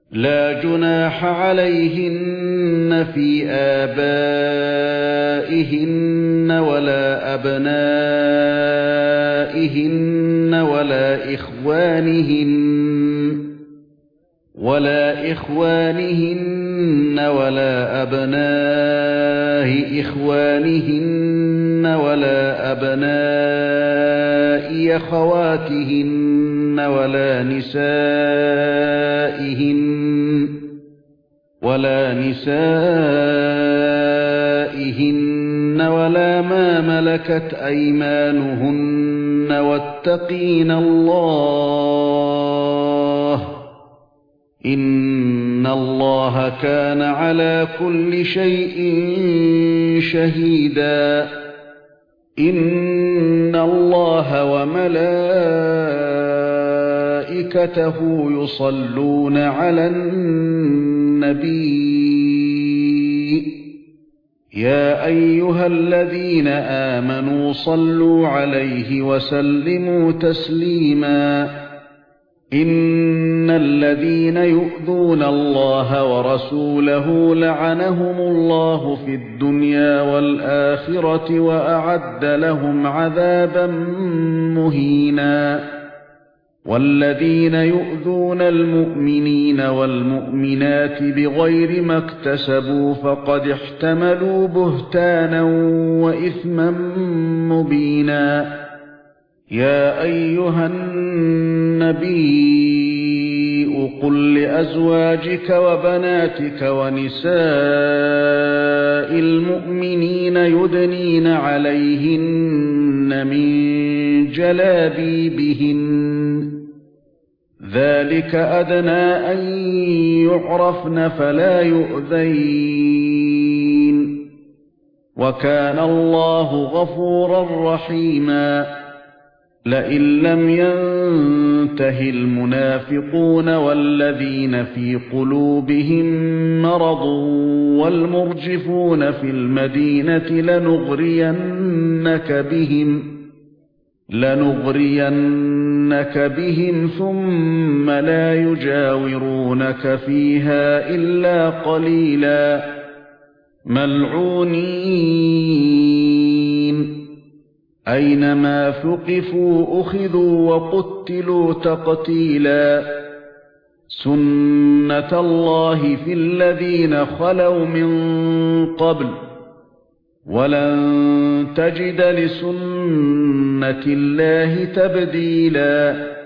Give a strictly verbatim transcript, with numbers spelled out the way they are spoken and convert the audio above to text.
لا جناح عليهن في آبائهن ولا أبنائهن ولا إخوانهن ولا إخوانهن ولا أبناء إخوانهن ولا أبناء أخواتهن ولا نسائهن ولا نسائهن ولا ما ملكت أيمانهن واتقين الله إن الله كان على كل شيء شهيدا إن الله وملائكته يصلون على النبي يا أيها الذين آمنوا صلوا عليه وسلموا تسليما إن الذين يؤذون الله ورسوله لعنهم الله في الدنيا والآخرة وأعد لهم عذابا مهينا والذين يؤذون المؤمنين والمؤمنات بغير ما اكتسبوا فقد احتملوا بهتانا وإثما مبينا يا أيها النبي قل لأزواجك وبناتك ونساء المؤمنين يدنين عليهن من جلابيبهن ذلك أدنى أن يعرفن فلا يؤذين وكان الله غفورا رحيما لئن لم ينته المنافقون والذين في قلوبهم مرض والمرجفون في المدينة لنغرينك بهم لنغرينك بهم ثم لا يجاورونك فيها إلا قليلا ملعونين أينما ثقفوا أخذوا وقتلوا تقتيلا سنة الله في الذين خلوا من قبل ولن تجد لسنة الله تبديلا